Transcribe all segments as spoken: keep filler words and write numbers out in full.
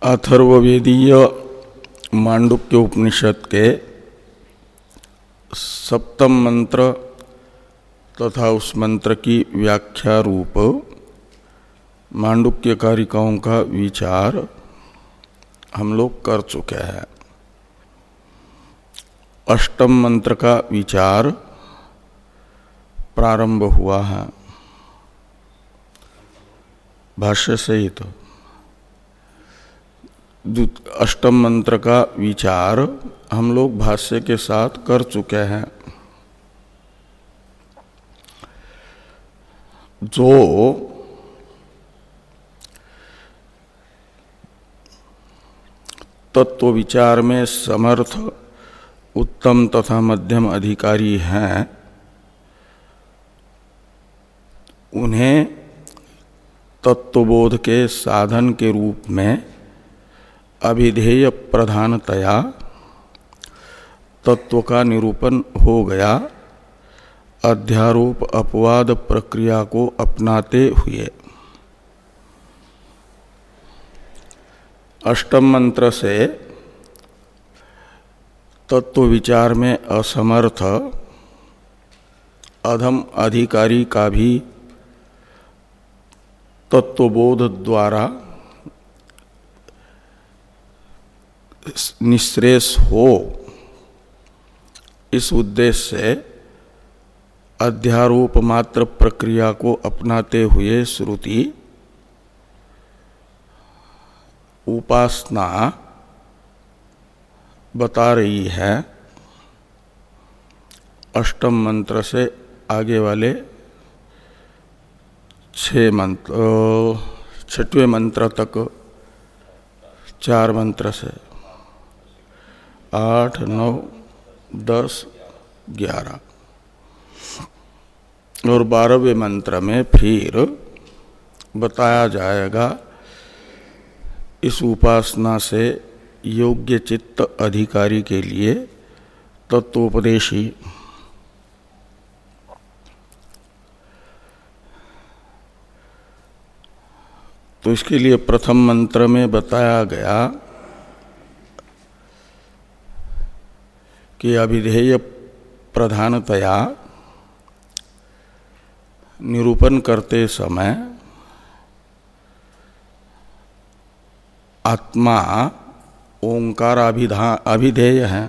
अथर्ववेदीय मांडुक्य उपनिषद के सप्तम मंत्र तथा उस मंत्र की व्याख्या रूप मांडुक्य कारिकाओं का विचार हम लोग कर चुके हैं। अष्टम मंत्र का विचार प्रारंभ हुआ है भाष्य सहित। अष्टम मंत्र का विचार हम लोग भाष्य के साथ कर चुके हैं। जो तत्व विचार में समर्थ उत्तम तथा मध्यम अधिकारी हैं, उन्हें तत्वबोध के साधन के रूप में अभिधेय प्रधानतया तत्व का निरूपण हो गया, अध्यारोप अपवाद प्रक्रिया को अपनाते हुए। अष्टम मंत्र से तत्व विचार में असमर्थ अधम अधिकारी का भी तत्वबोध द्वारा निःश्रेष हो, इस उद्देश्य से अध्यारोप मात्र प्रक्रिया को अपनाते हुए श्रुति उपासना बता रही है। अष्टम मंत्र से आगे वाले छह मंत्र छठवें मंत्र तक, चार मंत्र से आठ नौ दस ग्यारह और बारहवें मंत्र में फिर बताया जाएगा इस उपासना से योग्य चित्त अधिकारी के लिए तत्वोपदेशी। तो इसके लिए प्रथम मंत्र में बताया गया कि अभिधेय प्रधानतया निरूपण करते समय आत्मा ओंकार अभिधेय है,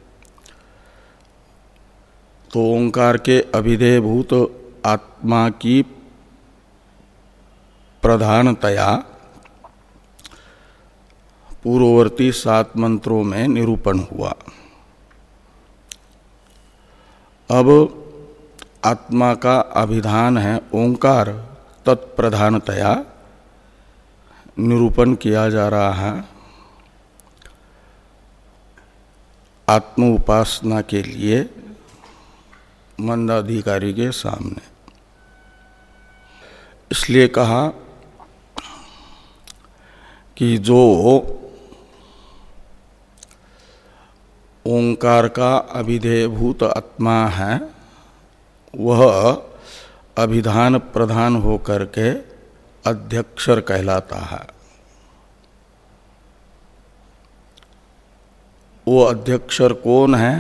तो ओंकार के अभिधेयभूत आत्मा की प्रधानतया पूर्ववर्ती सात मंत्रों में निरूपण हुआ। अब आत्मा का अभिधान है ओंकार, तत्प्रधानतया निरूपण किया जा रहा है आत्म उपासना के लिए मंदाधिकारी के सामने। इसलिए कहा कि जो ओंकार का अभिधेयभूत आत्मा है वह अभिधान प्रधान होकर के अध्यक्षर कहलाता है। वो अध्यक्षर कौन है?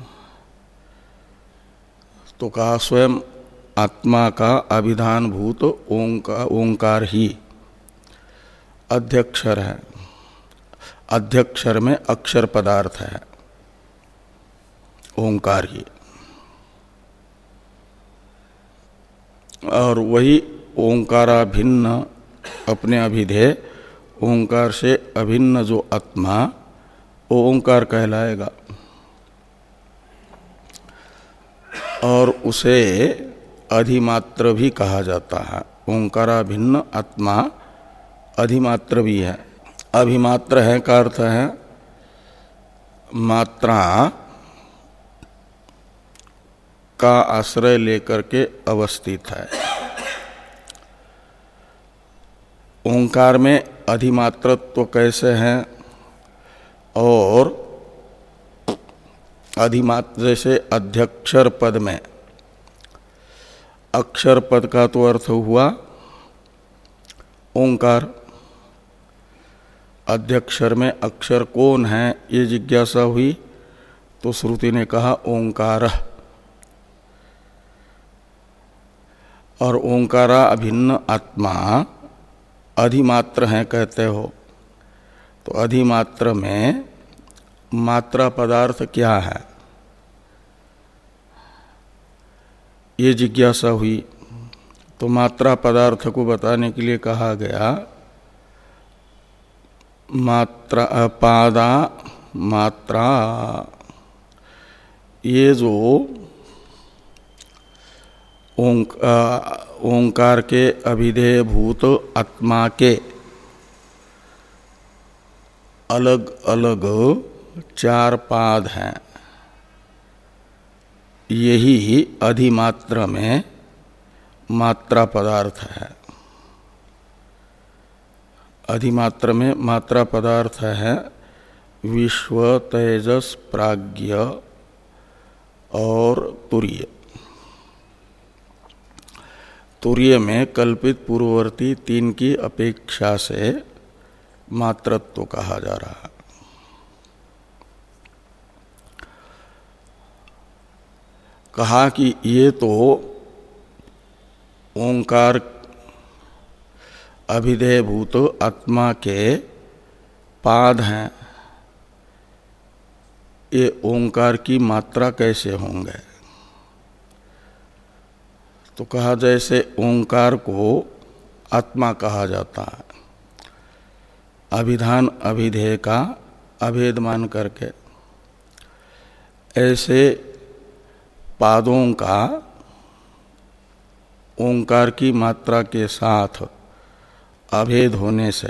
तो कहा स्वयं आत्मा का अभिधानभूत ओंकार ओंकार ही अध्यक्षर है। अध्यक्षर में अक्षर पदार्थ है ओंकार ही, और वही ओंकाराभिन्न अपने अभिधेय ओंकार से अभिन्न जो आत्मा वो ओंकार कहलाएगा, और उसे अधिमात्र भी कहा जाता है। ओंकाराभिन्न आत्मा अधिमात्र भी है। अभिमात्र है का अर्थ है मात्रा का आश्रय लेकर के अवस्थित है। ओंकार में अधिमात्रत्व कैसे है? और अधिमात्र जैसे अध्यक्षर पद में अक्षर पद का तो अर्थ हुआ ओंकार, अध्यक्षर में अक्षर कौन है ये जिज्ञासा हुई तो श्रुति ने कहा ओंकार। और ओंकारा अभिन्न आत्मा अधिमात्र है कहते हो, तो अधिमात्र में मात्रा पदार्थ क्या है ये जिज्ञासा हुई। तो मात्रा पदार्थ को बताने के लिए कहा गया मात्रा पादा मात्रा, ये जो ओंकार के अभिधेय भूत आत्मा के अलग अलग चार पाद हैं, यही अधिमात्र में मात्रा पदार्थ है। अधिमात्र में मात्रा पदार्थ है विश्व, तेजस, प्राज्ञ और तुरीय। तुरीय में कल्पित पूर्ववर्ती तीन की अपेक्षा से मात्रत्व कहा जा रहा है। कहा कि ये तो ओंकार अभिधेय भूत आत्मा के पाद हैं, ये ओंकार की मात्रा कैसे होंगे। तो कहा जैसे ओंकार को आत्मा कहा जाता है अभिधान अभिधेय का अभेद मान करके, ऐसे पादों का ओंकार की मात्रा के साथ अभेद होने से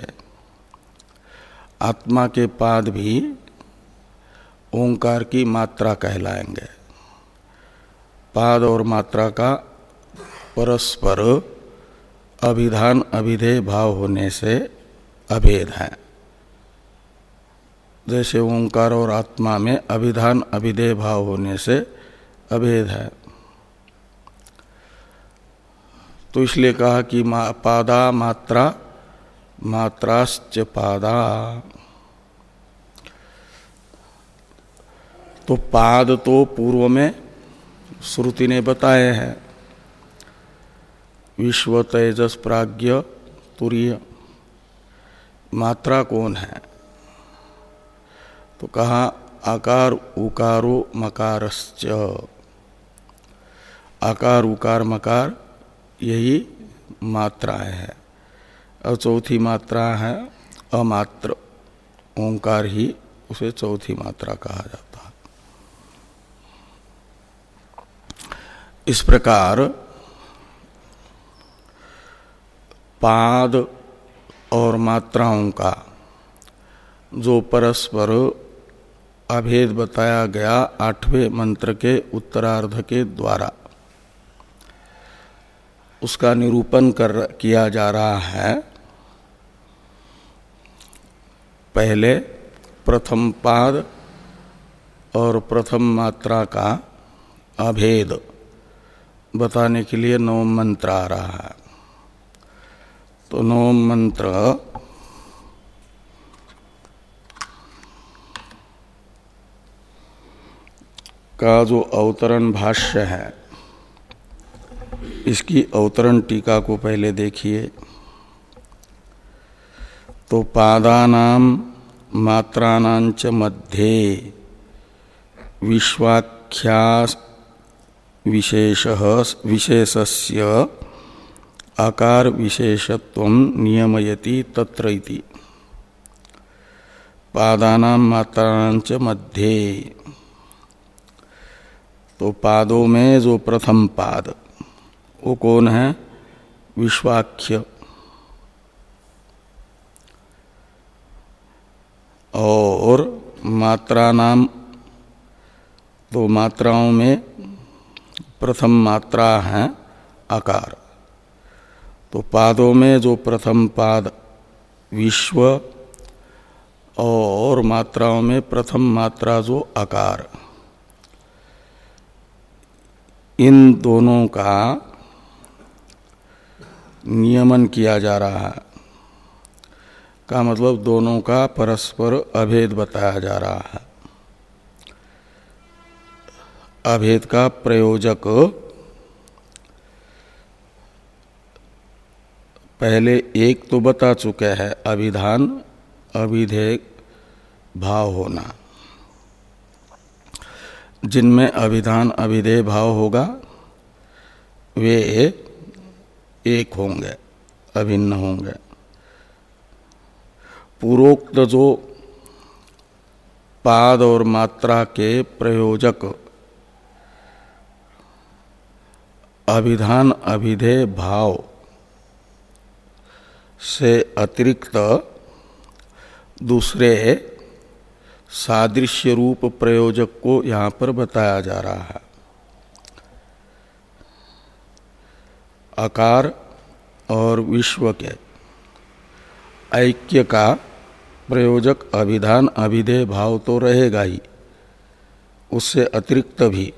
आत्मा के पाद भी ओंकार की मात्रा कहलाएंगे। पाद और मात्रा का परस्पर अभिधान अभिधेय भाव होने से अभेद है। जैसे ओंकार और आत्मा में अभिधान अभिधेय भाव होने से अभेद है, तो इसलिए कहा कि मा, पादा मात्रा मात्राश्च पादा। तो पाद तो पूर्व में श्रुति ने बताए हैं विश्व, तेजस, प्राज्ञ, तुरीय। मात्रा कौन है तो कहा आकार उकारो मकारश्च। आकार उकार मकार यही मात्राएं है। और चौथी मात्रा है अमात्र, ओंकार ही उसे चौथी मात्रा कहा जाता है। इस प्रकार पाद और मात्राओं का जो परस्पर अभेद बताया गया आठवें मंत्र के उत्तरार्ध के द्वारा, उसका निरूपण कर किया जा रहा है। पहले प्रथम पाद और प्रथम मात्रा का अभेद बताने के लिए नवम मंत्र आ रहा है। तो नवम मंत्र का जो अवतरण भाष्य है, इसकी अवतरण टीका को पहले देखिए। तो पादानाम मात्राणांच मध्ये विश्वाख्यास विशेषः विशेषस्य आकार विशेषत्वं नियमयति तत्र इति। पादानाम मात्राणांच मध्ये, तो पादों में जो प्रथम पाद वो कौन है? विश्वाख्य। और मात्रा नाम, तो मात्राओं में प्रथम मात्रा है आकार। तो पादों में जो प्रथम पाद विश्व और मात्राओं में प्रथम मात्रा जो आकार, इन दोनों का नियमन किया जा रहा है। का मतलब दोनों का परस्पर अभेद बताया जा रहा है। अभेद का प्रयोजक पहले एक तो बता चुके हैं, अभिधान अभिधेय भाव होना। जिनमें अभिधान अभिधेय भाव होगा वे एक होंगे, अभिन्न होंगे। पूर्वोक्त जो पाद और मात्रा के प्रयोजक अभिधान अभिधेय भाव से अतिरिक्त दूसरे सादृश्य रूप प्रयोजक को यहाँ पर बताया जा रहा है। आकार और विश्व के ऐक्य का प्रयोजक अभिधान अभिधेय भाव तो रहेगा ही, उससे अतिरिक्त भी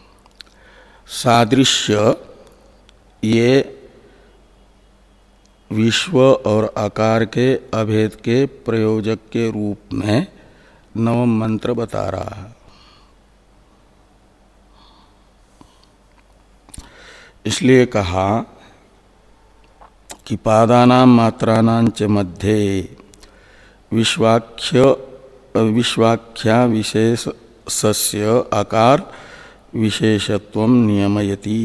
सादृश्य ये विश्व और आकार के अभेद के प्रयोजक के रूप में नवम मंत्र बता रहा है। इसलिए कहा कि पादानां मात्राणां च मध्ये विश्वाख्य विश्वाख्या विशेष सस्य आकार विशेषत्वं नियमयति।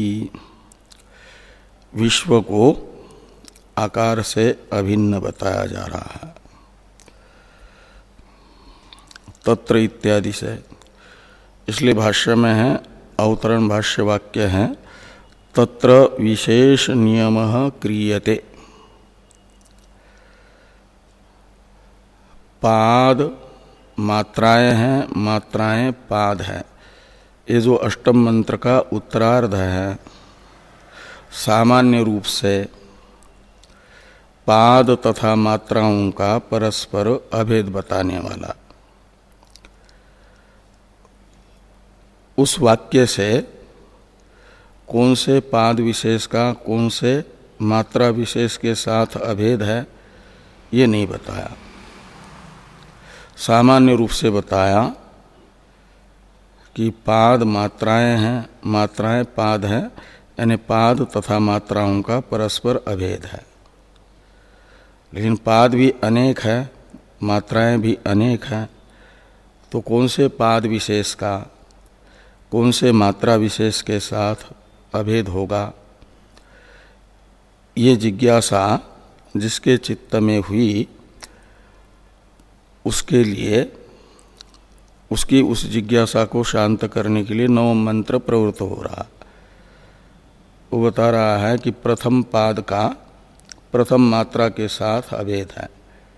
विश्व को आकार से अभिन्न बताया जा रहा है तत्र इत्यादि से। इसलिए भाष्य में है, अवतरण भाष्य वाक्य है, तत्र विशेष नियमः क्रियते। पाद मात्राएं हैं, मात्राएं पाद है। ये जो अष्टम मंत्र का उत्तरार्ध है, सामान्य रूप से पाद तथा मात्राओं का परस्पर अभेद बताने वाला। उस वाक्य से कौन से पाद विशेष का कौन से मात्रा विशेष के साथ अभेद है ये नहीं बताया। सामान्य रूप से बताया कि पाद मात्राएं हैं, मात्राएं पाद हैं, यानी पाद तथा मात्राओं का परस्पर अभेद है। लेकिन पाद भी अनेक है, मात्राएं भी अनेक हैं, तो कौन से पाद विशेष का कौन से मात्रा विशेष के साथ अभेद होगा, ये जिज्ञासा जिसके चित्त में हुई उसके लिए, उसकी उस जिज्ञासा को शांत करने के लिए नवम मंत्र प्रवृत्त हो रहा। वो बता रहा है कि प्रथम पाद का प्रथम मात्रा के साथ अभेद है।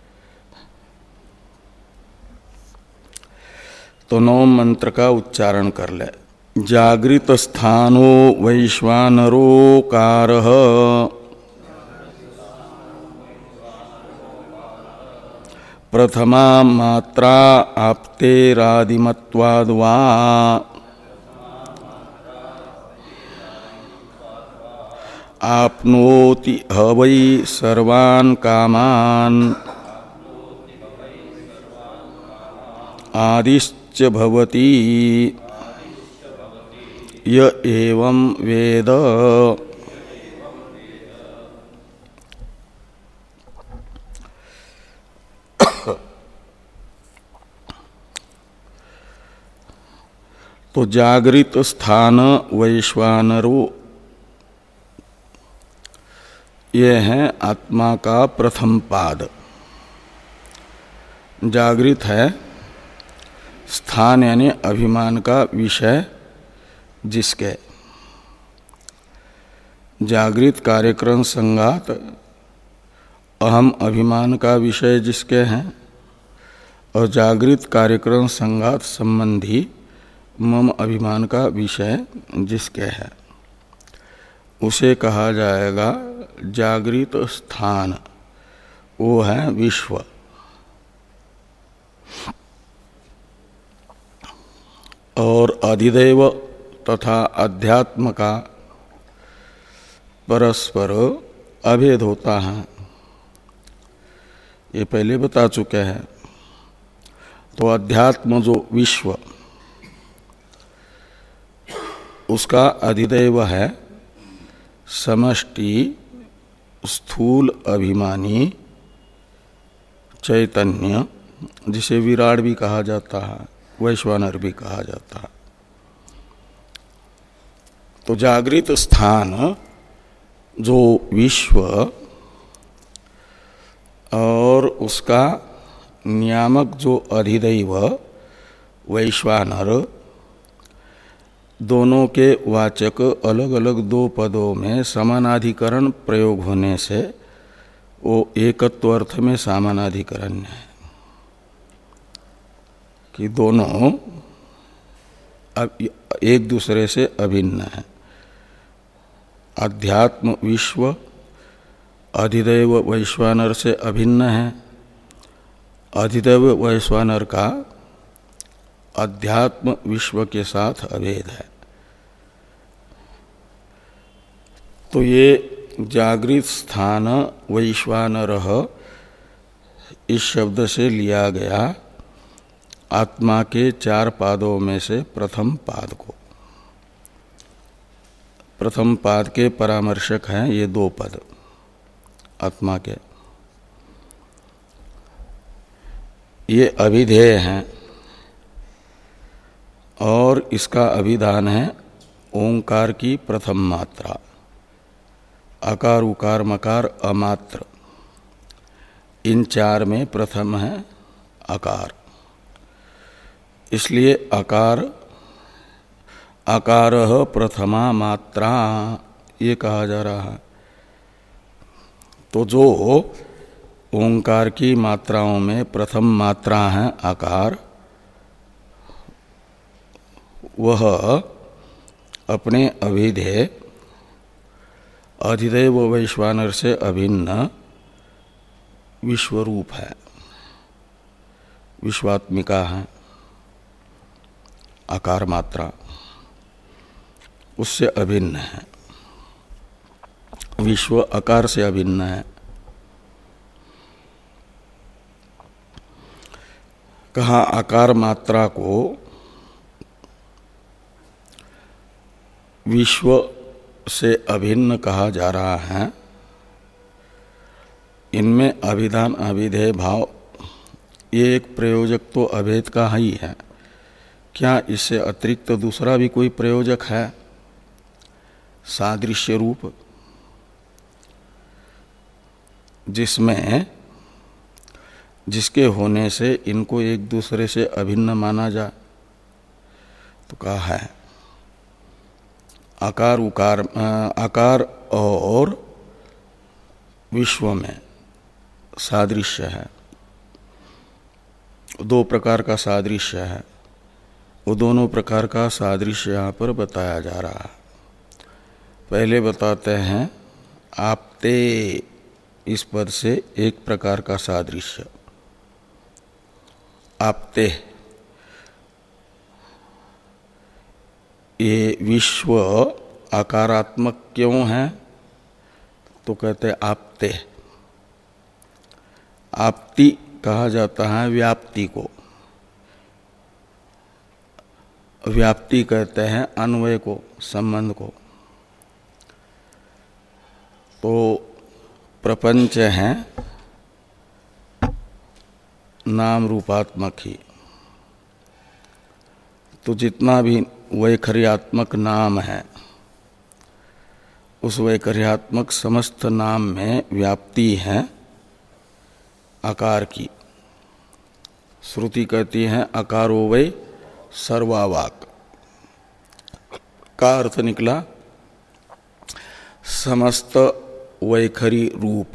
तो नवम मंत्र का उच्चारण कर ले। जागृत स्थानो वैश्वानरोकारः प्रथमा मात्रा आप्तेरादिमत्वाद् वा आपनोति ह वै सर्वान् कामान् आदिश्च भवति य एवं वेद। तो जागृत स्थान वैश्वानरो, ये है आत्मा का प्रथम पाद। जागृत है स्थान यानी अभिमान का विषय जिसके, जागृत कार्यक्रम संगात अहम अभिमान का विषय जिसके हैं, और जागृत कार्यक्रम संगात संबंधी मम अभिमान का विषय जिसके है, उसे कहा जाएगा जागृत स्थान। वो है विश्व। और अधिदैव तथा अध्यात्म का परस्पर अभेद होता है। ये पहले बता चुके हैं। तो अध्यात्म जो विश्व, उसका अधिदैव है समष्टि स्थूल अभिमानी चैतन्य, जिसे विराट भी कहा जाता है, वैश्वानर भी कहा जाता है। तो जागृत स्थान जो विश्व और उसका नियामक जो अधिदैव वैश्वानर, दोनों के वाचक अलग अलग दो पदों में समानाधिकरण प्रयोग होने से वो एकत्व अर्थ में समानाधिकरण है कि दोनों एक दूसरे से अभिन्न है। अध्यात्म विश्व अधिदैव वैश्वानर से अभिन्न है, अधिदैव वैश्वानर का अध्यात्म विश्व के साथ अभेद है। तो ये जागृत स्थान वैश्वानरः इस शब्द से लिया गया आत्मा के चार पादों में से प्रथम पाद को। प्रथम पाद के परामर्शक हैं ये दो पद आत्मा के, ये अभिधेय हैं और इसका अभिधान है ओंकार की प्रथम मात्रा, अकार उकार मकार अमात्र, इन चार में प्रथम है अकार। इसलिए अकार अकारः प्रथमा मात्रा ये कहा जा रहा है। तो जो ओंकार की मात्राओं में प्रथम मात्रा है आकार, वह अपने अभिधेय अधिदैव वैश्वानर से अभिन्न विश्वरूप है, विश्वात्मिका है। आकार मात्रा उससे अभिन्न है, विश्व आकार से अभिन्न है। कहा आकार मात्रा को विश्व से अभिन्न कहा जा रहा है। इनमें अभिधान अभिधेय भाव ये एक प्रयोजक तो अभेद का ही है। क्या इससे अतिरिक्त तो दूसरा भी कोई प्रयोजक है सादृश्य रूप, जिसमें जिसके होने से इनको एक दूसरे से अभिन्न माना जाए? तो कहा है आकार उकार आकार और विश्व में सादृश्य है, दो प्रकार का सादृश्य है। वो दोनों प्रकार का सादृश्य यहाँ पर बताया जा रहा है। पहले बताते हैं आपते, इस पद से एक प्रकार का सादृश्य आपते। ये विश्व आकारात्मक क्यों है? तो कहते आपते। आपति कहा जाता है व्याप्ति को, व्याप्ति कहते हैं अन्वय को, संबंध को। तो प्रपंच है नाम रूपात्मक ही, तो जितना भी वैखर्यात्मक नाम है उस वैखर्यात्मक समस्त नाम में व्याप्ति है आकार की। श्रुति कहती है अकारो वै सर्वावाक, का अर्थ निकला समस्त वैखरी रूप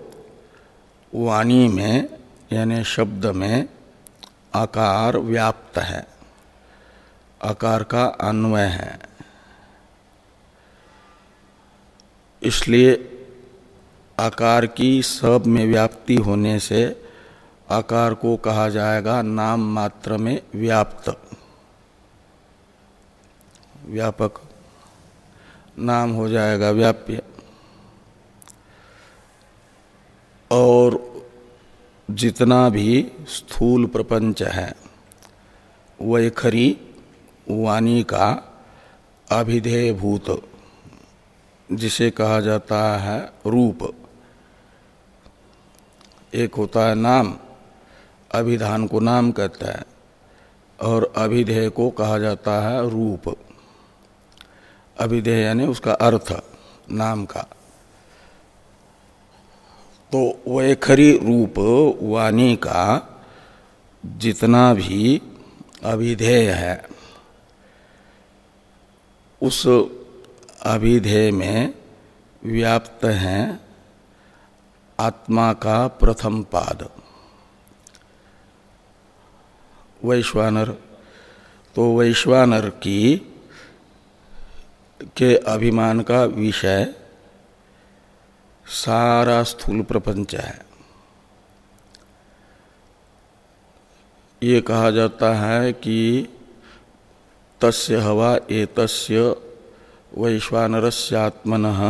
वाणी में यानी शब्द में आकार व्याप्त है, आकार का अन्वय है। इसलिए आकार की सब में व्याप्ति होने से आकार को कहा जाएगा नाम मात्र में व्याप्त, व्यापक नाम हो जाएगा व्याप्य। और जितना भी स्थूल प्रपंच है वैखरी वाणी का अभिधेय भूत जिसे कहा जाता है रूप। एक होता है नाम, अभिधान को नाम कहता है, और अभिधेय को कहा जाता है रूप। अभिधेय यानी उसका अर्थ नाम का। तो वैखरी रूप वाणी का जितना भी अभिधेय है उस अभिधेय में व्याप्त है आत्मा का प्रथम पाद वैश्वानर। तो वैश्वानर की के अभिमान का विषय सारा स्थूल प्रपंच है। ये कहा जाता है कि तस्य हवा एतस्य वैश्वानरस्यात्मनः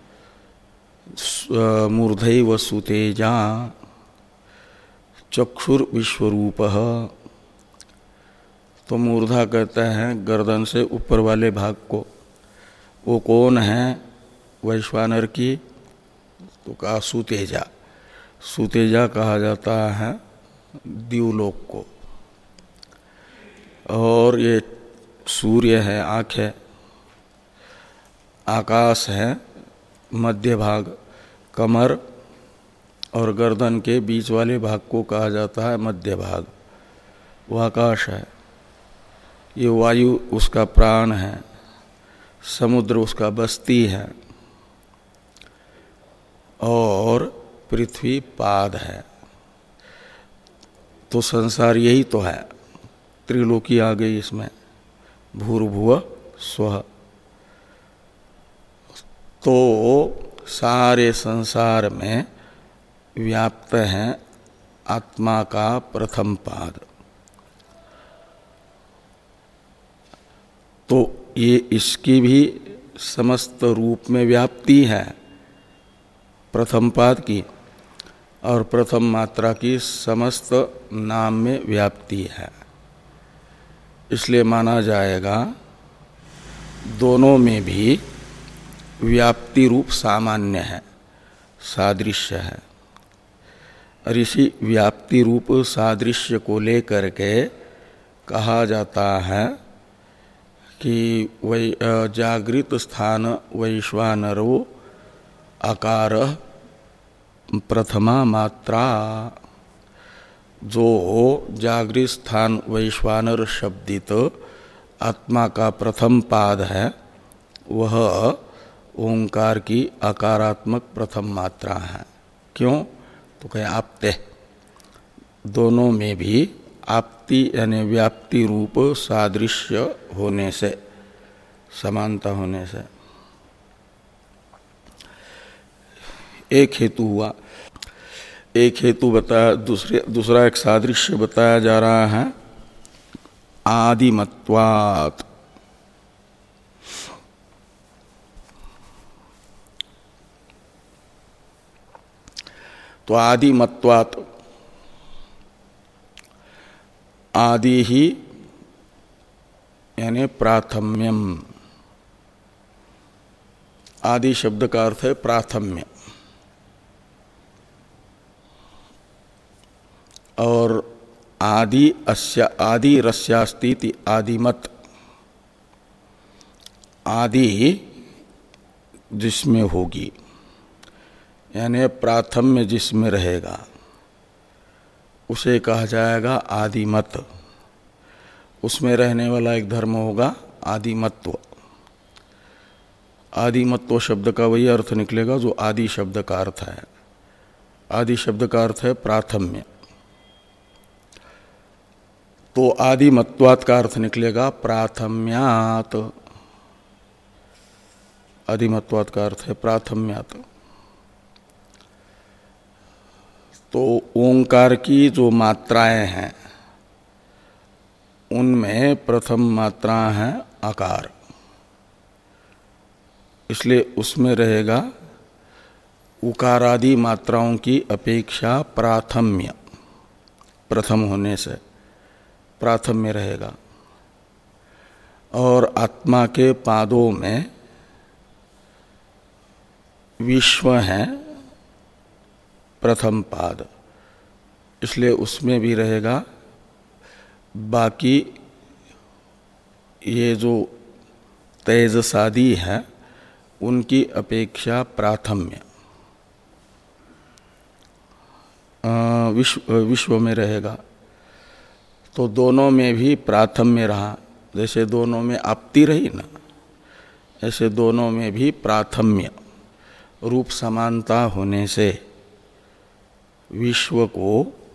मूर्धैव सुतेजा चक्षुर विश्वरूपः। तो मूर्धा कहते हैं गर्दन से ऊपर वाले भाग को। वो कौन है वैश्वानर की? तो कहा सुतेजा। सुतेजा कहा जाता है द्युलोक को। और ये सूर्य है आँख है, आकाश है मध्य भाग, कमर और गर्दन के बीच वाले भाग को कहा जाता है मध्य भाग, वो आकाश है। ये वायु उसका प्राण है, समुद्र उसका बस्ती है, और पृथ्वी पाद है। तो संसार यही तो है, त्रिलोकी आ गई इसमें, भूर्भुव स्वः। तो सारे संसार में व्याप्त है आत्मा का प्रथम पाद। तो ये इसकी भी समस्त रूप में व्याप्ति है प्रथम पाद की, और प्रथम मात्रा की समस्त नाम में व्याप्ति है। इसलिए माना जाएगा दोनों में भी व्याप्ति रूप सामान्य है, सादृश्य है। और इसी व्याप्ति रूप सादृश्य को लेकर के कहा जाता है कि वै जागृत स्थान वैश्वानरो आकार प्रथमा मात्रा। जो जागृत स्थान वैश्वानर शब्दित आत्मा का प्रथम पाद है वह ओंकार की आकारात्मक प्रथम मात्रा है। क्यों? तो कहें आपते, दोनों में भी आपति यानी व्याप्ति रूप सादृश्य होने से, समानता होने से। एक हेतु हुआ। एक हेतु बताया, दूसरे दूसरा एक सादृश्य बताया जा रहा है आदिमत्वात्। तो आदिमत्वात्, आदि ही यानी प्राथम्यम। आदि शब्द का अर्थ है प्राथम्य। और आदि अस्य आदि रस्यास्तीति आदिमत। आदि जिसमें होगी यानी प्राथम्य जिसमें रहेगा उसे कहा जाएगा आदिमत। उसमें रहने वाला एक धर्म होगा आदिमत्व। आदिमत्व शब्द का वही अर्थ निकलेगा जो आदि शब्द का अर्थ है। आदि शब्द का अर्थ है प्राथम्य। तो आदिमत्वात् का अर्थ निकलेगा प्राथम्यात्। आदिमत्वात् का अर्थ है प्राथम्यात्। तो ओंकार की जो मात्राएं हैं उनमें प्रथम मात्रा है आकार, इसलिए उसमें रहेगा उकारादि मात्राओं की अपेक्षा प्राथम्य। प्रथम होने से प्राथम में रहेगा, और आत्मा के पादों में विश्व है प्रथम पाद, इसलिए उसमें भी रहेगा। बाकी ये जो तेजसादि है उनकी अपेक्षा प्राथम्य विश्व विश्व में रहेगा। तो दोनों में भी प्राथम्य रहा, जैसे दोनों में आपत्ति रही ना, ऐसे दोनों में भी प्राथम्य रूप समानता होने से विश्व को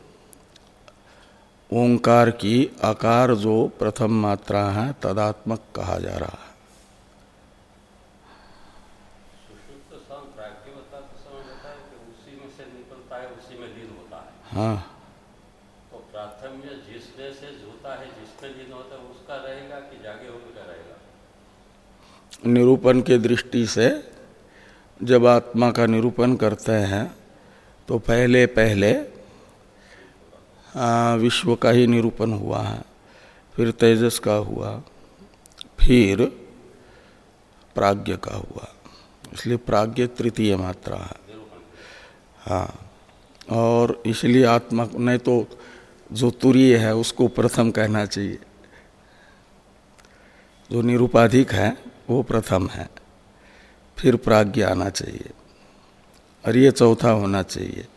ओंकार की आकार जो प्रथम मात्रा है तदात्मक कहा जा रहा है। हाँ, तो प्राथम्य जिसमें से होता है, जिसमें लीन होता है उसका रहेगा कि जागे हुए का रहेगा? निरूपण के दृष्टि से जब आत्मा का निरूपण करते हैं तो पहले पहले आ, विश्व का ही निरूपण हुआ है, फिर तेजस का हुआ, फिर प्राज्ञ का हुआ, इसलिए प्राज्ञ तृतीय मात्रा है। हाँ, और इसलिए आत्मा नहीं तो जो तुरीय है उसको प्रथम कहना चाहिए, जो निरूपाधिक है वो प्रथम है, फिर प्राज्ञ आना चाहिए, और ये चौथा होना चाहिए।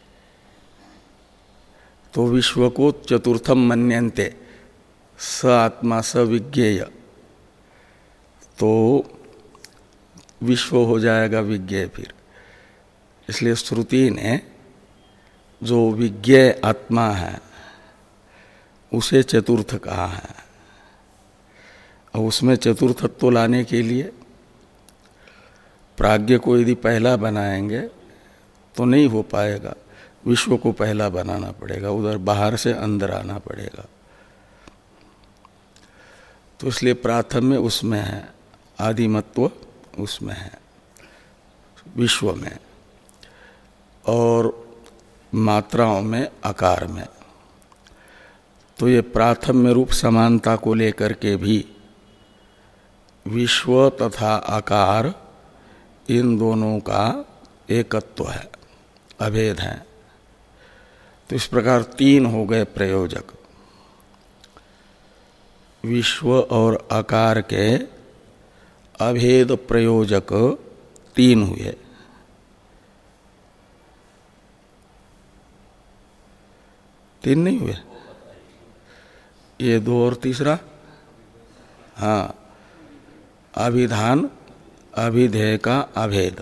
तो विश्व को चतुर्थम मन्यन्ते स आत्मा स विज्ञेय, तो विश्व हो जाएगा विज्ञेय फिर। इसलिए श्रुति ने जो विज्ञेय आत्मा है उसे चतुर्थ कहा है, और उसमें चतुर्थत्व लाने के लिए प्राज्ञ को यदि पहला बनाएंगे तो नहीं हो पाएगा, विश्व को पहला बनाना पड़ेगा, उधर बाहर से अंदर आना पड़ेगा। तो इसलिए प्राथम्य उसमें है, आदिमत्व उसमें है विश्व में, और मात्राओं में आकार में। तो ये प्राथम्य रूप समानता को लेकर के भी विश्व तथा आकार इन दोनों का एकत्व है, अभेद है। तो इस प्रकार तीन हो गए प्रयोजक, विश्व और आकार के अभेद प्रयोजक तीन हुए। तीन नहीं हुए, ये दो और तीसरा, हाँ, अभिधान अभिधेय का अभेद।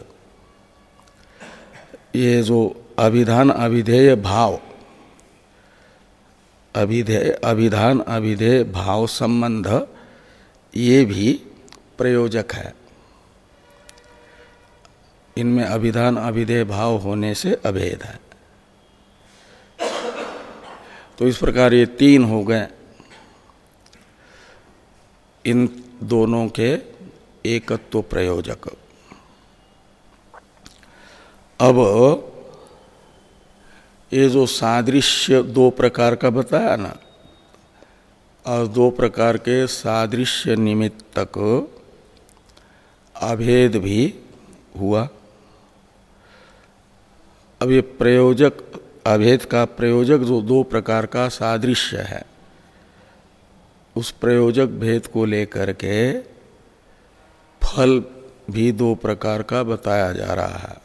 ये जो अभिधान अभिधेय भाव, अभिधेय अभिधान अभिधेय भाव संबंध, ये भी प्रयोजक है। इनमें अभिधान अभिधेय भाव होने से अभेद है। तो इस प्रकार ये तीन हो गए इन दोनों के एकत्व प्रयोजक। अब ये जो सादृश्य दो प्रकार का बताया ना, और दो प्रकार के सादृश्य निमित्तक अभेद भी हुआ। अब ये प्रयोजक, अभेद का प्रयोजक जो दो प्रकार का सादृश्य है, उस प्रयोजक भेद को लेकर के फल भी दो प्रकार का बताया जा रहा है।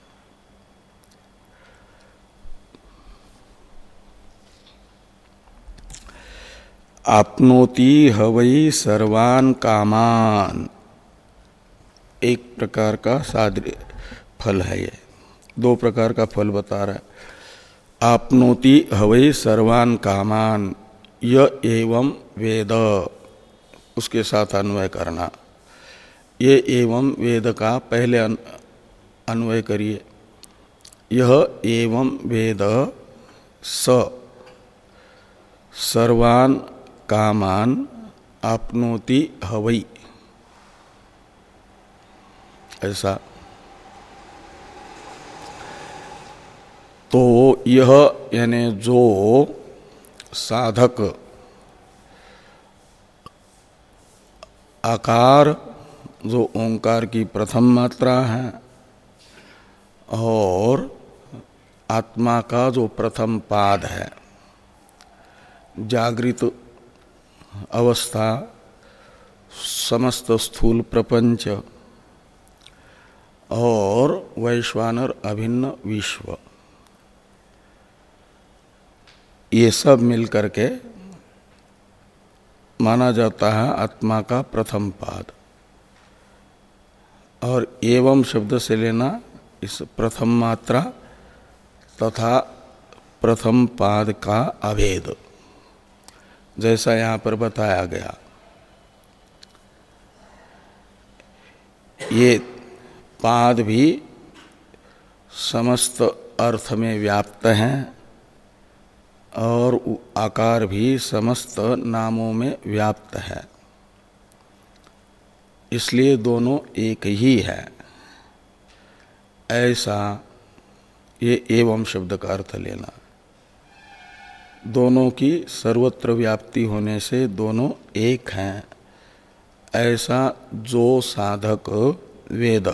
आपनोति हवै सर्वान कामान, एक प्रकार का सादृश्य फल है। ये दो प्रकार का फल बता रहा है। आपनोति हवै सर्वान कामान, य एवं वेद, उसके साथ अन्वय करना। ये एवं वेद का पहले अन्वय करिए। यह एवं वेद स सर्वान कामान आपनोति हवै, ऐसा। तो यह यानी जो साधक आकार जो ओंकार की प्रथम मात्रा है और आत्मा का जो प्रथम पाद है, जागृत अवस्था, समस्त स्थूल प्रपंच और वैश्वानर अभिन्न विश्व, ये सब मिलकर के माना जाता है आत्मा का प्रथम पाद। और एवं शब्द से लेना इस प्रथम मात्रा तथा प्रथम पाद का अभेद, जैसा यहाँ पर बताया गया। ये पाद भी समस्त अर्थ में व्याप्त हैं और आकार भी समस्त नामों में व्याप्त है, इसलिए दोनों एक ही है, ऐसा ये एवं शब्द का अर्थ लेना। दोनों की सर्वत्र व्याप्ति होने से दोनों एक हैं, ऐसा जो साधक वेद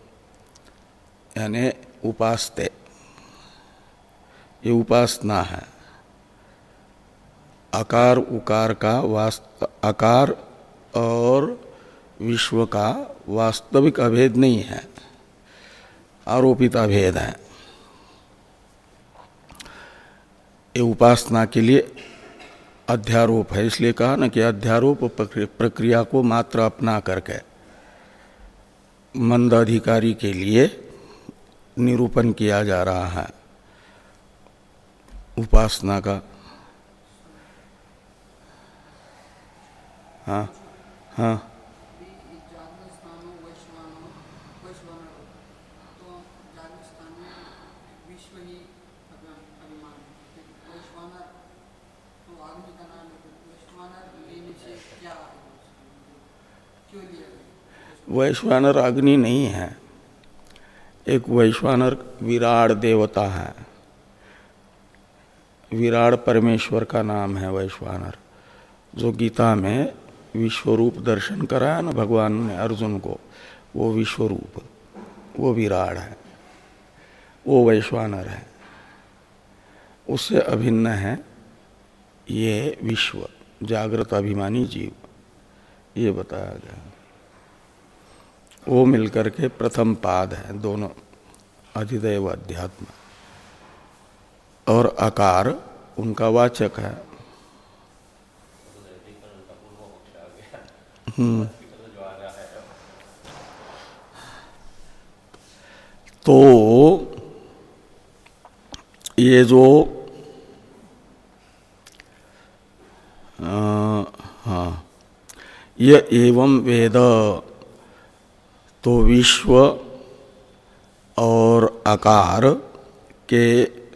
यानी उपास्ते, ये उपासना है। आकार उकार का वास्त आकार और विश्व का वास्तविक अभेद नहीं है, आरोपित अभेद है। ये उपासना के लिए अध्यारोप है, इसलिए कहा ना कि अध्यारोप प्रक्रिया को मात्र अपना करके मंद अधिकारी के लिए निरूपण किया जा रहा है उपासना का। हाँ हाँ वैश्वानर अग्नि नहीं है, एक वैश्वानर विराट देवता है, विराट परमेश्वर का नाम है वैश्वानर, जो गीता में विश्वरूप दर्शन कराया ना भगवान ने अर्जुन को, वो विश्वरूप, वो विराट है, वो वैश्वानर है। उससे अभिन्न है ये विश्व, जागृत अभिमानी जीव, ये बताया गया। वो मिलकर के प्रथम पाद है दोनों, अधिदैव अध्यात्म, और आकार उनका वाचक है। हम्म तो ये जो आ, हाँ ये एवं वेद, तो विश्व और आकार के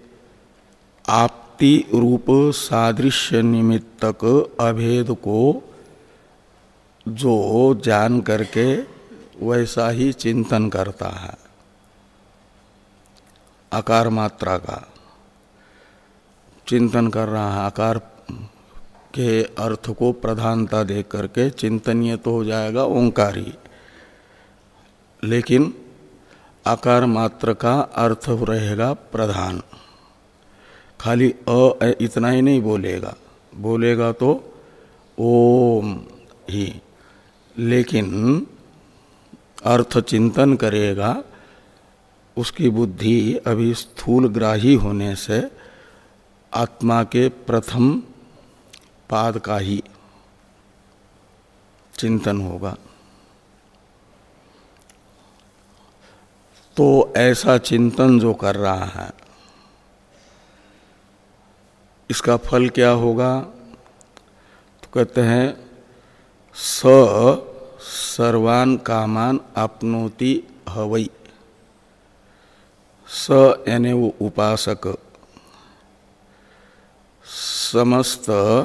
आपति रूप सादृश्य निमित्तक अभेद को जो जान करके वैसा ही चिंतन करता है, आकार मात्रा का चिंतन कर रहा है, आकार के अर्थ को प्रधानता दे करके चिंतनीय तो हो जाएगा ओंकार ही, लेकिन आकार मात्र का अर्थ रहेगा प्रधान। खाली अ इतना ही नहीं बोलेगा, बोलेगा तो ओम ही, लेकिन अर्थ चिंतन करेगा। उसकी बुद्धि अभी स्थूलग्राही होने से आत्मा के प्रथम पाद का ही चिंतन होगा। तो ऐसा चिंतन जो कर रहा है, इसका फल क्या होगा? तो कहते हैं स सर्वान कामान आपनोति हवई। स यानी वो उपासक समस्त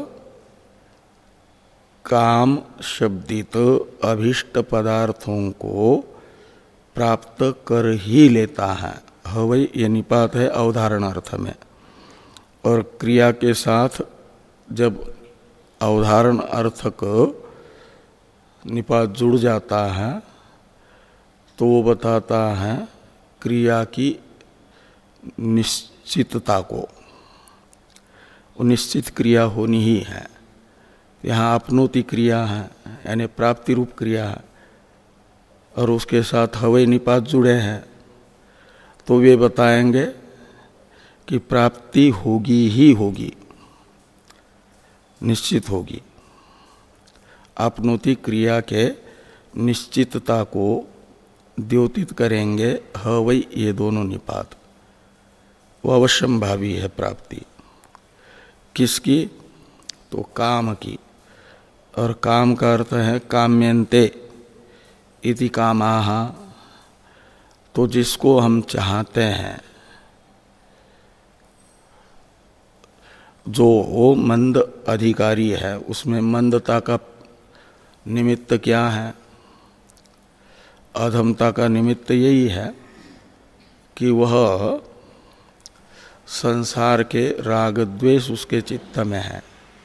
काम शब्दित अभीष्ट पदार्थों को प्राप्त कर ही लेता है। हवई ये निपात है अवधारण अर्थ में, और क्रिया के साथ जब अवधारण अर्थक निपात जुड़ जाता है तो वो बताता है क्रिया की निश्चितता को। वो निश्चित क्रिया होनी ही है। यहाँ अपनोति क्रिया है, यानी प्राप्ति रूप क्रिया है, और उसके साथ हवै निपात जुड़े हैं, तो वे बताएंगे कि प्राप्ति होगी ही होगी, निश्चित होगी। आपनोति क्रिया के निश्चितता को द्योतित करेंगे हवै ये दोनों निपात। वो अवश्यम भावी है प्राप्ति। किसकी? तो काम की। और काम का अर्थ है काम्यन्ते इति कामाः, तो जिसको हम चाहते हैं, जो वो मंद अधिकारी है, उसमें मंदता का निमित्त क्या है? अधमता का निमित्त यही है कि वह संसार के राग द्वेष उसके चित्त में है।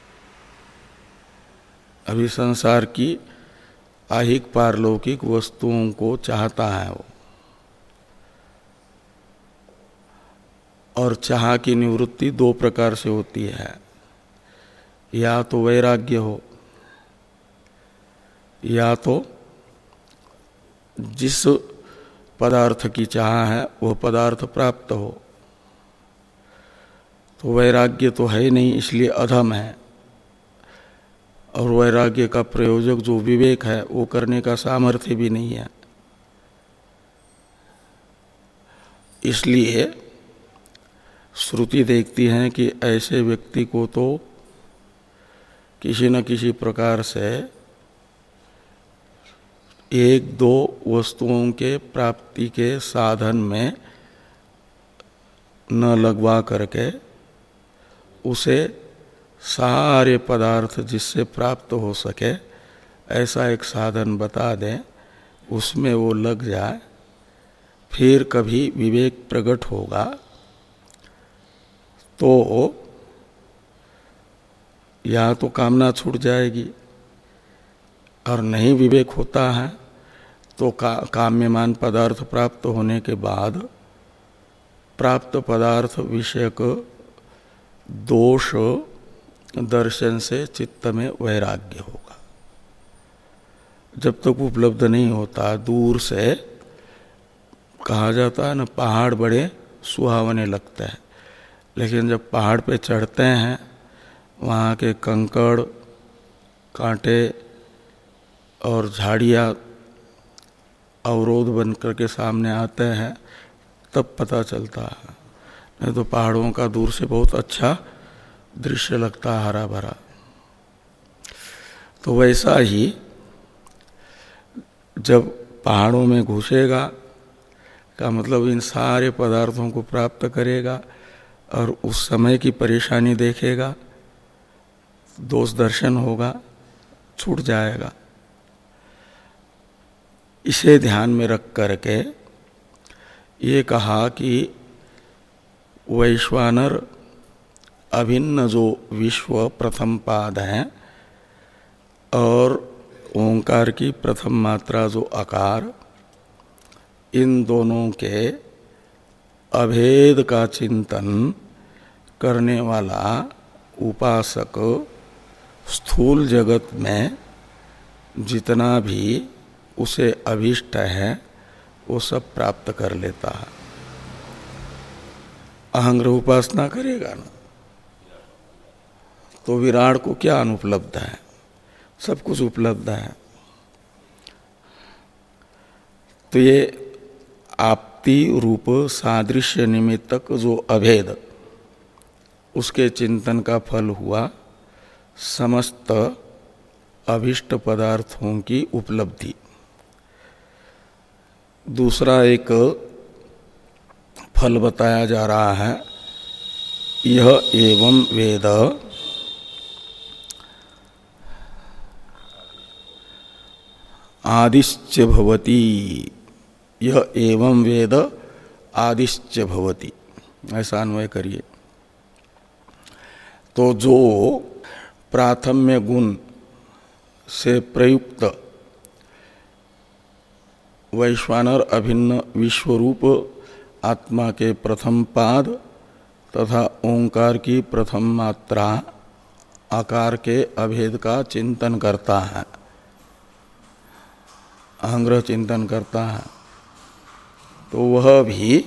अभी संसार की आहिक पारलौकिक वस्तुओं को चाहता है वो, और चाह की निवृत्ति दो प्रकार से होती है। या तो वैराग्य हो, या तो जिस पदार्थ की चाह है वह पदार्थ प्राप्त हो। तो वैराग्य तो है नहीं, इसलिए अधम है। और वैराग्य का प्रयोजक जो विवेक है वो करने का सामर्थ्य भी नहीं है। इसलिए श्रुति देखती है कि ऐसे व्यक्ति को तो किसी न किसी प्रकार से एक दो वस्तुओं के प्राप्ति के साधन में न लगवा करके उसे सारे पदार्थ जिससे प्राप्त हो सके ऐसा एक साधन बता दें, उसमें वो लग जाए, फिर कभी विवेक प्रकट होगा तो या तो कामना छूट जाएगी, और नहीं विवेक होता है तो का, काम्यमान पदार्थ प्राप्त होने के बाद प्राप्त पदार्थ विषयक दोष दर्शन से चित्त में वैराग्य होगा। जब तक उपलब्ध नहीं होता, दूर से कहा जाता है ना, पहाड़ बड़े सुहावने लगते हैं, लेकिन जब पहाड़ पे चढ़ते हैं, वहाँ के कंकड़ कांटे और झाड़ियाँ अवरोध बन करके सामने आते हैं, तब पता चलता है। नहीं तो पहाड़ों का दूर से बहुत अच्छा दृश्य लगता है, हरा भरा। तो वैसा ही जब पहाड़ों में घुसेगा का मतलब इन सारे पदार्थों को प्राप्त करेगा, और उस समय की परेशानी देखेगा, दोष दर्शन होगा, छूट जाएगा। इसे ध्यान में रख करके ये कहा कि वैश्वानर अभिन्न जो विश्व प्रथम पाद हैं और ओंकार की प्रथम मात्रा जो आकार, इन दोनों के अभेद का चिंतन करने वाला उपासक स्थूल जगत में जितना भी उसे अभीष्ट है वो सब प्राप्त कर लेता है। अहंग्रह उपासना करेगा ना, तो विराट को क्या अनुपलब्ध है? सब कुछ उपलब्ध है। तो ये आपती रूप सादृश्य निमित्तक जो अभेद, उसके चिंतन का फल हुआ समस्त अभिष्ट पदार्थों की उपलब्धि। दूसरा एक फल बताया जा रहा है, यह एवं वेद आदिश्च भवति, यह एवं वेद आदिश्च भवति, ऐसा अन्वय करिए। तो जो प्राथम्य गुण से प्रयुक्त वैश्वानर अभिन्न विश्वरूप आत्मा के प्रथम पाद तथा ओंकार की प्रथम मात्रा आकार के अभेद का चिंतन करता है, अहंग्रह चिंतन करता है, तो वह भी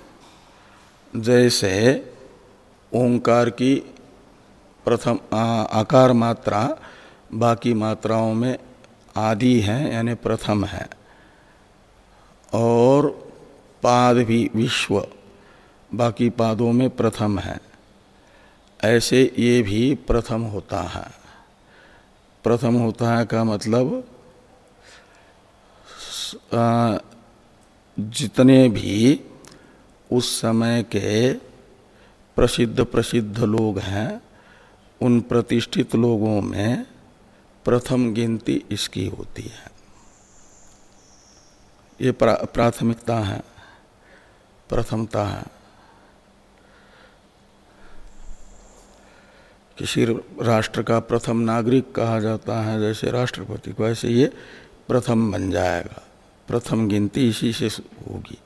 जैसे ओंकार की प्रथम आकार मात्रा बाकी मात्राओं में आदि है यानी प्रथम है, और पाद भी विश्व बाकी पादों में प्रथम है, ऐसे ये भी प्रथम होता है। प्रथम होता है का मतलब जितने भी उस समय के प्रसिद्ध प्रसिद्ध लोग हैं उन प्रतिष्ठित लोगों में प्रथम गिनती इसकी होती है। ये प्रा, प्राथमिकता है, प्रथमता है। किसी राष्ट्र का प्रथम नागरिक कहा जाता है जैसे राष्ट्रपति को, ऐसे ये प्रथम बन जाएगा, प्रथम गिनती इसी से होगी।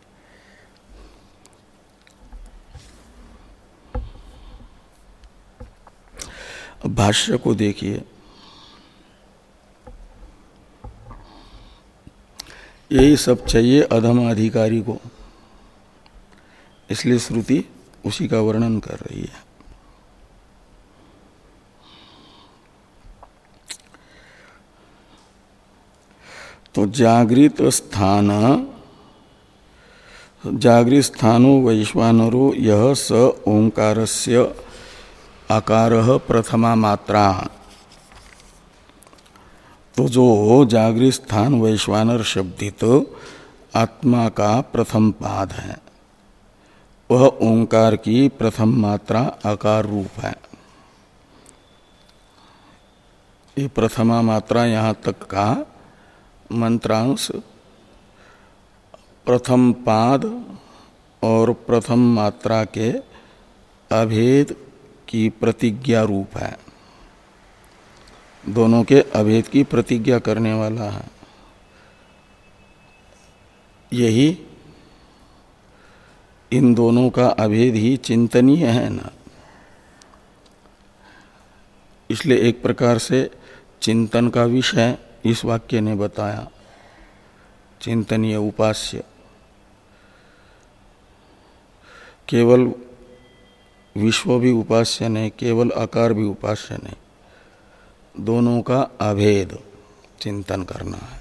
अब भाष्य को देखिए, यही सब चाहिए अधम अधिकारी को, इसलिए श्रुति उसी का वर्णन कर रही है। तो जागृत स्थान जागृत स्थानो वैश्वानरो यह स ओंकारस्य आकारः प्रथमा मात्रा। तो जो जागृत स्थान वैश्वानर शब्दित आत्मा का प्रथम पाद है वह ओंकार की प्रथम मात्रा आकार रूप है। ये प्रथमा मात्रा यहाँ तक का मंत्रांश प्रथम पाद और प्रथम मात्रा के अभेद की प्रतिज्ञा रूप है, दोनों के अभेद की प्रतिज्ञा करने वाला है। यही इन दोनों का अभेद ही चिंतनीय है ना, इसलिए एक प्रकार से चिंतन का विषय इस वाक्य ने बताया, चिंतनीय उपास्य। केवल विश्व भी उपास्य नहीं, केवल आकार भी उपास्य नहीं, दोनों का अभेद चिंतन करना है।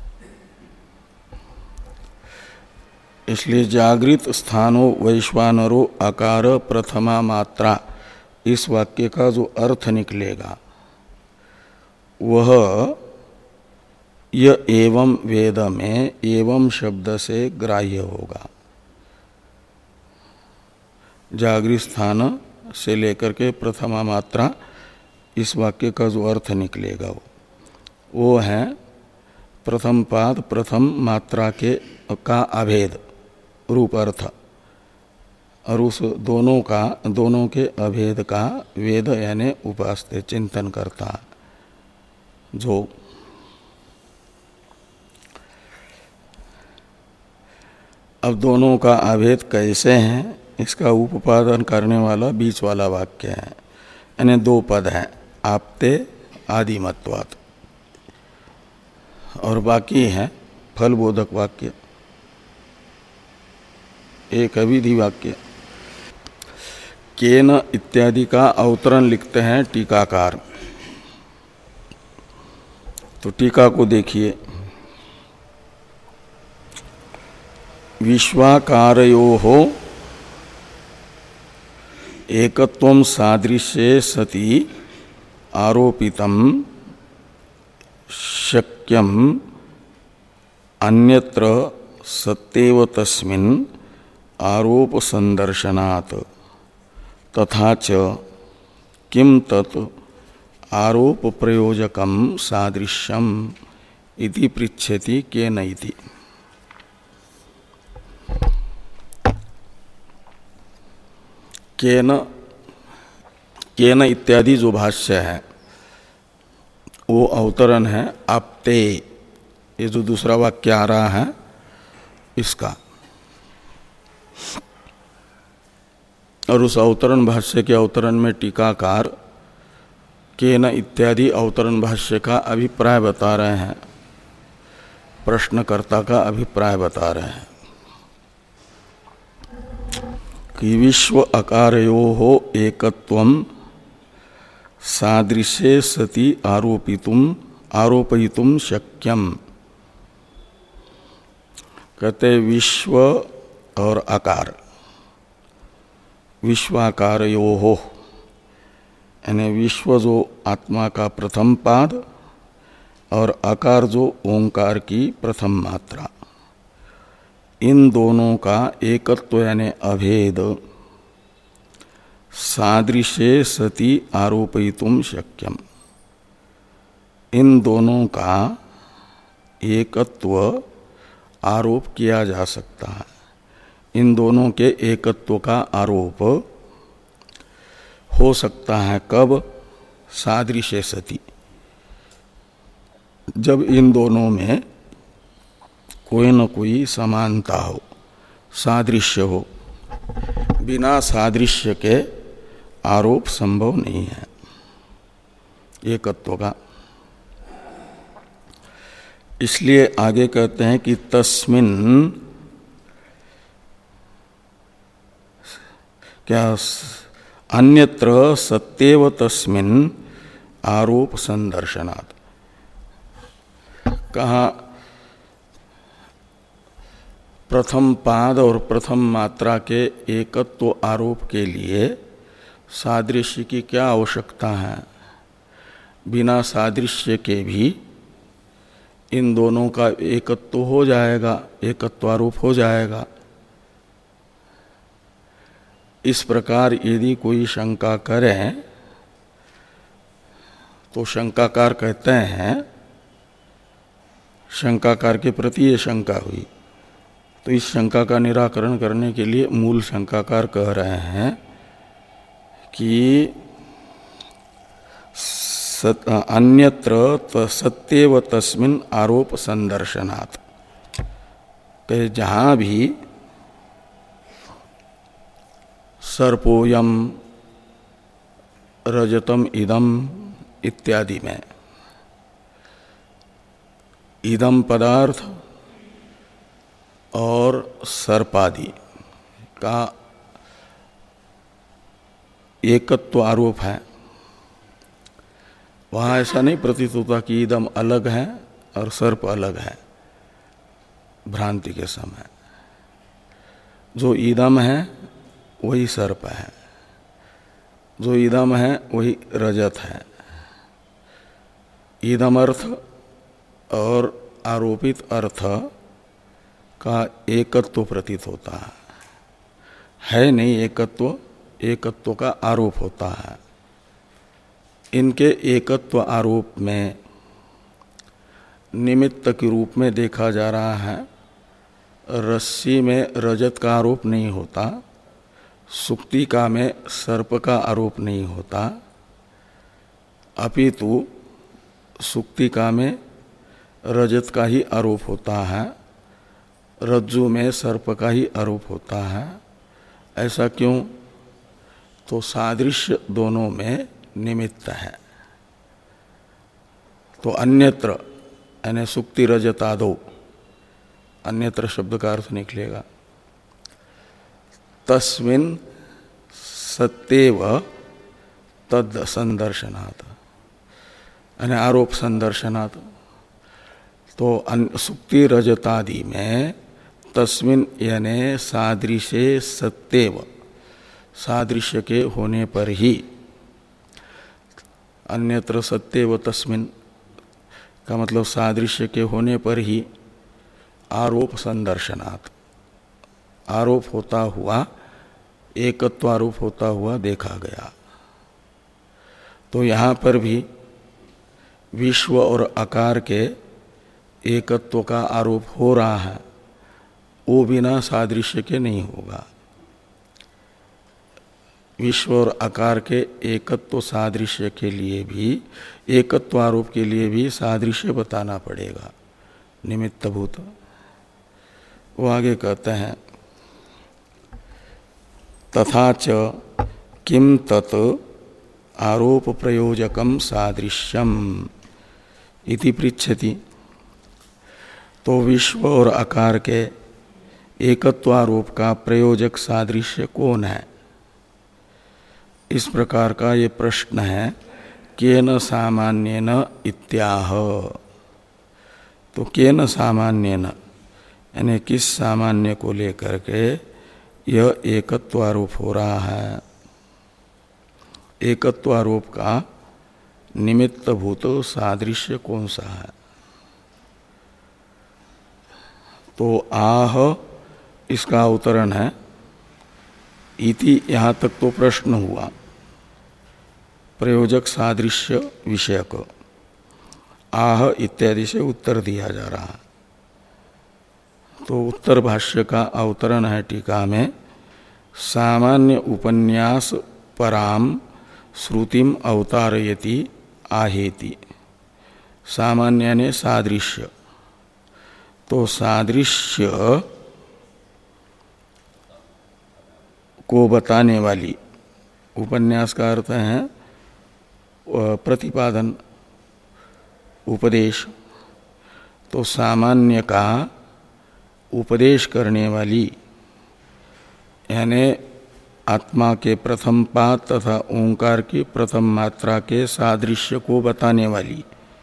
इसलिए जागृत स्थानो वैश्वानरो आकार प्रथमा मात्रा, इस वाक्य का जो अर्थ निकलेगा वह यह एवं वेद में एवं शब्द से ग्राह्य होगा। जागृत स्थान से लेकर के प्रथमा मात्रा, इस वाक्य का जो अर्थ निकलेगा वो वो है प्रथम पाद प्रथम मात्रा के का अभेद रूप अर्थ, और उस दोनों का दोनों के अभेद का वेद यानी उपास्य चिंतन करता जो। अब दोनों का अभेद कैसे हैं इसका उपादन करने वाला बीच वाला वाक्य है, यानी दो पद हैं, आपते आदिमत्वात्, और बाकी है फलबोधक वाक्य, एक अविधि वाक्य। केन इत्यादि का अवतरण लिखते हैं टीकाकार। तो टीका को देखिए, विश्वाकारयोः एकत्वं सादृश्ये सति आरोपितं शक्यं अन्यत्र सत्येव तस्मिन् आरोप संदर्शनात् तथा च किम तत् आरोप प्रयोजकं सादृश्यम् इति पृच्छति केन इति। केन केन इत्यादि जो भाष्य है वो अवतरण है आपते, ये जो दूसरा वाक्य आ रहा है इसका। और उस अवतरण भाष्य के अवतरण में टीकाकार केन इत्यादि अवतरण भाष्य का अभिप्राय बता रहे हैं, प्रश्नकर्ता का अभिप्राय बता रहे हैं कि विश्व अकारयोः एकत्वं सादृशे सति आरोपितुम आरोपयितुम शक्यम। कहते विश्व और आकार, विश्वाकारयोः यानी विश्व जो आत्मा का प्रथम पाद और आकार जो ओंकार की प्रथम मात्रा, इन दोनों का एकत्व यानी अभेद सादृशे सति आरोपयितुम शक्यम। इन दोनों का एकत्व आरोप किया जा सकता है। इन दोनों के एकत्व का आरोप हो सकता है कब? सादृश्य सति, जब इन दोनों में कोई न कोई समानता हो, सादृश्य हो। बिना सादृश्य के आरोप संभव नहीं है एकत्व का। इसलिए आगे कहते हैं कि तस्मिन, क्या अन्यत्र सत्येव तस्मिन आरोप संदर्शनात्। कहा प्रथम पाद और प्रथम मात्रा के एकत्व आरोप के लिए सादृश्य की क्या आवश्यकता है? बिना सादृश्य के भी इन दोनों का एकत्व हो जाएगा, एकत्वारोप हो जाएगा। इस प्रकार यदि कोई शंका करे तो शंकाकार कहते हैं, शंकाकार के प्रति ये शंका हुई, तो इस शंका का निराकरण करने के लिए मूल शंकाकार कह रहे हैं कि सत, अन्यत्र सत्येव तस्मिन् आरोप संदर्शनात्। कहे जहाँ भी सर्पोयम रजतम इदम इत्यादि में इदम पदार्थ और सर्पादि का एकत्व आरोप है, वहाँ ऐसा नहीं प्रतीत होता कि इदम अलग है और सर्प अलग है। भ्रांति के समय जो इदम है वही सर्प है, जो इदम है वही रजत है। इदम अर्थ और आरोपित अर्थ का एकत्व प्रतीत होता है, है नहीं एकत्व, एकत्व का आरोप होता है। इनके एकत्व आरोप में निमित्त के रूप में देखा जा रहा है। रस्सी में रजत का आरोप नहीं होता, सुक्तिका में सर्प का आरोप नहीं होता, अपितु सुक्तिका में रजत का ही आरोप होता है, रज्जु में सर्प का ही आरोप होता है। ऐसा क्यों? तो सादृश्य दोनों में निमित्त है। तो अन्यत्र यानी सुक्ति रजतादो, अन्यत्र शब्द का अर्थ निकलेगा तस्मिन् सत्येव तद संदर्शनात्, यानी आरोप संदर्शनात्। तो सुक्ति रजतादि में तस्मिन् यानी सादृश्य सत्येव, सादृश्य के होने पर ही, अन्यत्र सत्येव तस्मिन् का मतलब सादृश्य के होने पर ही आरोप संदर्शनात्, आरोप होता हुआ, एकत्वारोप होता हुआ देखा गया। तो यहाँ पर भी विश्व और आकार के एकत्व का आरोप हो रहा है, वो बिना सादृश्य के नहीं होगा। विश्व और आकार के एकत्व सादृश्य के लिए भी, एकत्व आरोप के लिए भी सादृश्य बताना पड़ेगा, निमित्तभूत। वो आगे कहते हैं तथा च किम तत् आरोप प्रयोजकम सादृश्यम इति पृच्छति। तो विश्व और आकार के एकत्वारोप का प्रयोजक सादृश्य कौन है, इस प्रकार का ये प्रश्न है। केन सामान्येन इत्याह। तो केन सामान्येन यानी किस सामान्य को लेकर के यह एकत्वारोप हो रहा है। एकत्वारोप का निमित्तभूत सादृश्य कौन सा है। तो आह इसका अवतरण है इति, यहाँ तक तो प्रश्न हुआ प्रयोजक सादृश्य विषयक। आह इत्यादि से उत्तर दिया जा रहा है। तो उत्तर भाष्य का अवतरण है टीका में, सामान्य उपन्यास पराम श्रुतिम अवतारयति आहेति। सामान्य ने सादृश्य, तो सादृश्य को बताने वाली, उपन्यास का अर्थ है प्रतिपादन, उपदेश। तो सामान्य का उपदेश करने वाली यानी आत्मा के प्रथम पाद तथा ओंकार की प्रथम मात्रा के सादृश्य को बताने वाली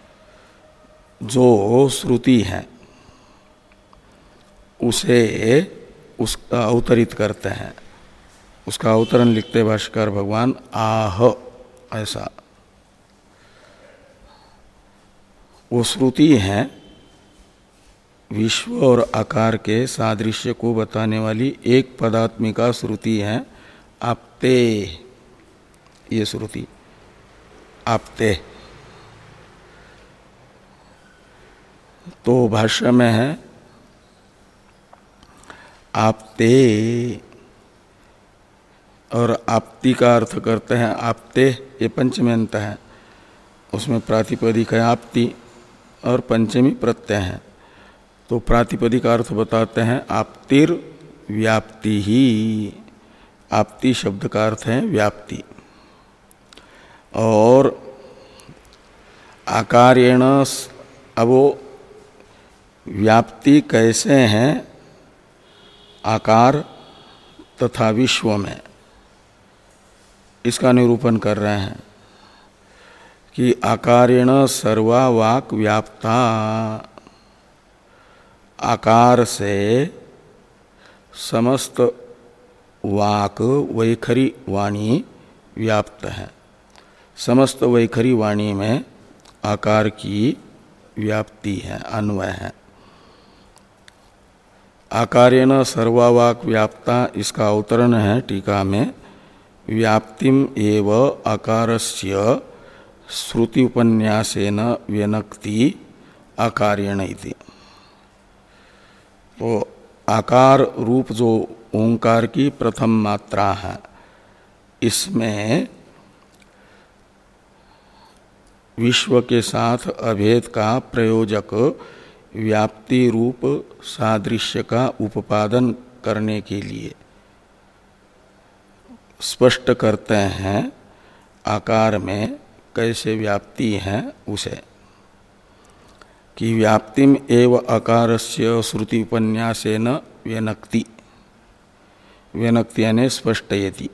जो श्रुति है, उसे उसका अवतरित करते हैं। उसका अवतरण लिखते भाष्कर भगवान आह, ऐसा वो श्रुति है विश्व और आकार के सादृश्य को बताने वाली एक पदात्मिका श्रुति है आपते। ये श्रुति आपते। तो भाष्य में है आपते, और आपती का अर्थ करते हैं आपते, ये पंचमी अंत है, उसमें प्रातिपदिक है आपती और पंचमी प्रत्यय है। तो प्रातिपदिक अर्थ बताते हैं आपतिर व्याप्ति ही। आपती शब्द का अर्थ है व्याप्ति। और आकारेण, अब वो व्याप्ति कैसे हैं आकार तथा विश्व में, इसका निरूपण कर रहे हैं कि आकारेण सर्वा वाक् व्याप्ता। आकार से समस्त वाक वैखरी वाणी व्याप्त है। समस्त वैखरी वाणी में आकार की व्याप्ति है, अन्वय है। आकारेण सर्वावाक व्याप्ता, इसका अवतरण है टीका में, व्याप्तिम एव आकारस्य श्रुति उपन्यासेन व्यनक्ति आकारेण इति। तो आकार रूप जो ओंकार की प्रथम मात्रा है, इसमें विश्व के साथ अभेद का प्रयोजक व्याप्ति रूप सादृश्य का उपादन करने के लिए स्पष्ट करते हैं आकार में कैसे व्याप्ति है उसे, कि व्याप्तिम एव आकारस्य श्रुति उपन्यासेन व्यनक्ति। व्यनक्ति यानी स्पष्टयति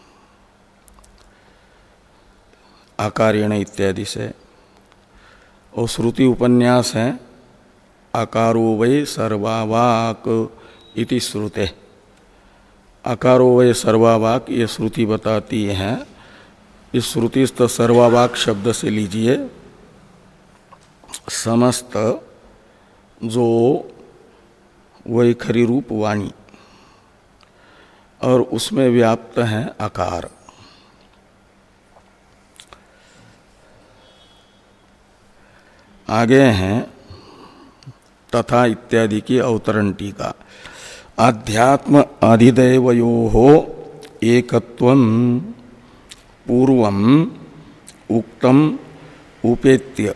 आकारेण इत्यादि से। और श्रुति उपन्यास है आकारो वै सर्वावाक इति श्रुते। आकारो वै सर्वावाक ये श्रुति बताती है। इस श्रुतिस्थ सर्वावाक शब्द से लीजिए समस्त जो वैखरी रूप वाणी, और उसमें व्याप्त है आकार। आगे हैं तथा इत्यादि की अवतरण टीका। आध्यात्म अधिदैवयोः एकत्वं पूर्वम उक्तम उपेत्य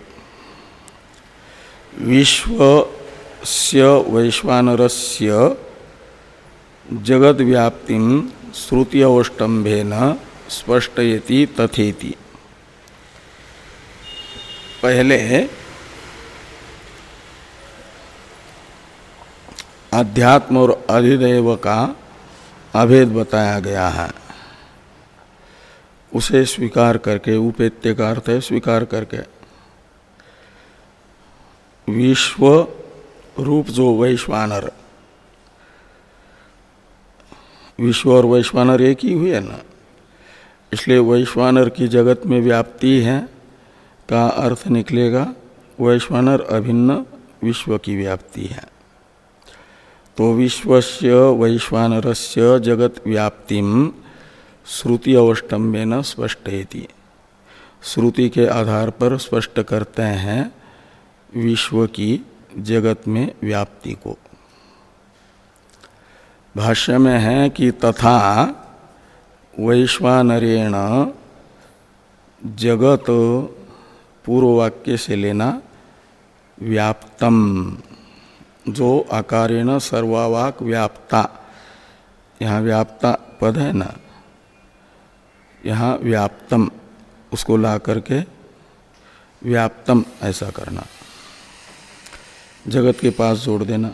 विश्वस्य वैश्वानरस्य जगद व्याप्तिं श्रुत्यवष्टम्भेन स्पष्टयति तथेति। पहले अध्यात्म और अधिदैव का अभेद बताया गया है, उसे स्वीकार करके, उपेत्य का अर्थ है स्वीकार करके, विश्व रूप जो वैश्वानर, विश्व और वैश्वानर एक ही हुए ना, इसलिए वैश्वानर की जगत में व्याप्ति है का अर्थ निकलेगा वैश्वानर अभिन्न विश्व की व्याप्ति है। तो विश्वस्य वैश्वानरस्य जगत व्याप्तिम श्रुति अवष्टम्भेन स्पष्टयति, श्रुति के आधार पर स्पष्ट करते हैं विश्व की जगत में व्याप्ति को। भाष्य में है कि तथा वैश्वानरेण जगत, पूर्व वाक्य से लेना, व्याप्तम, जो आकारेण सर्वावाक व्याप्ता, यहाँ व्याप्ता पद है ना, यहाँ व्याप्तम उसको ला करके व्याप्तम ऐसा करना, जगत के पास जोड़ देना।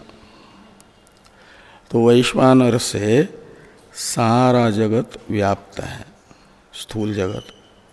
तो वैश्वानर से सारा जगत व्याप्त है, स्थूल जगत।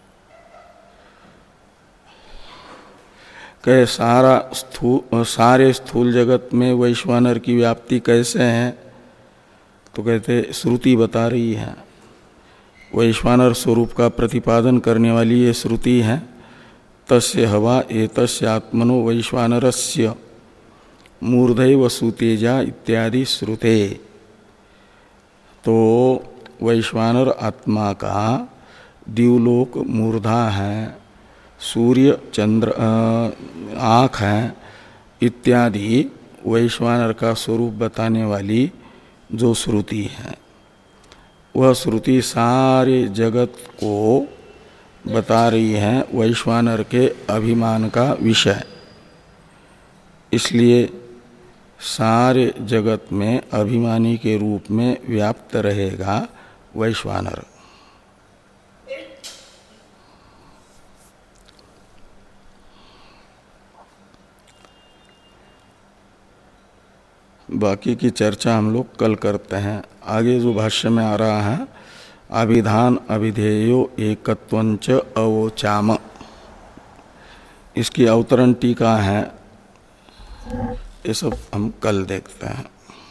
कहे सारा स्थूल, सारे स्थूल जगत में वैश्वानर की व्याप्ति कैसे है? तो कहते श्रुति बता रही है, वैश्वानर स्वरूप का प्रतिपादन करने वाली ये श्रुति है। तस्य हवा एतस्य आत्मनो वैश्वानरस्य मूर्धैव सुतेजा इत्यादि श्रुते। तो वैश्वानर आत्मा का द्युलोक मूर्धा है, सूर्य चंद्र आँख है इत्यादि वैश्वानर का स्वरूप बताने वाली जो श्रुति है, वह श्रुति सारे जगत को बता रही है वैश्वानर के अभिमान का विषय। इसलिए सारे जगत में अभिमानी के रूप में व्याप्त रहेगा वैश्वानर। बाकी की चर्चा हम लोग कल करते हैं। आगे जो भाष्य में आ रहा है, अभिधान अभिधेयो एकत्वंच अवोचाम, इसकी अवतरण टीका है, ये सब हम कल देखते हैं।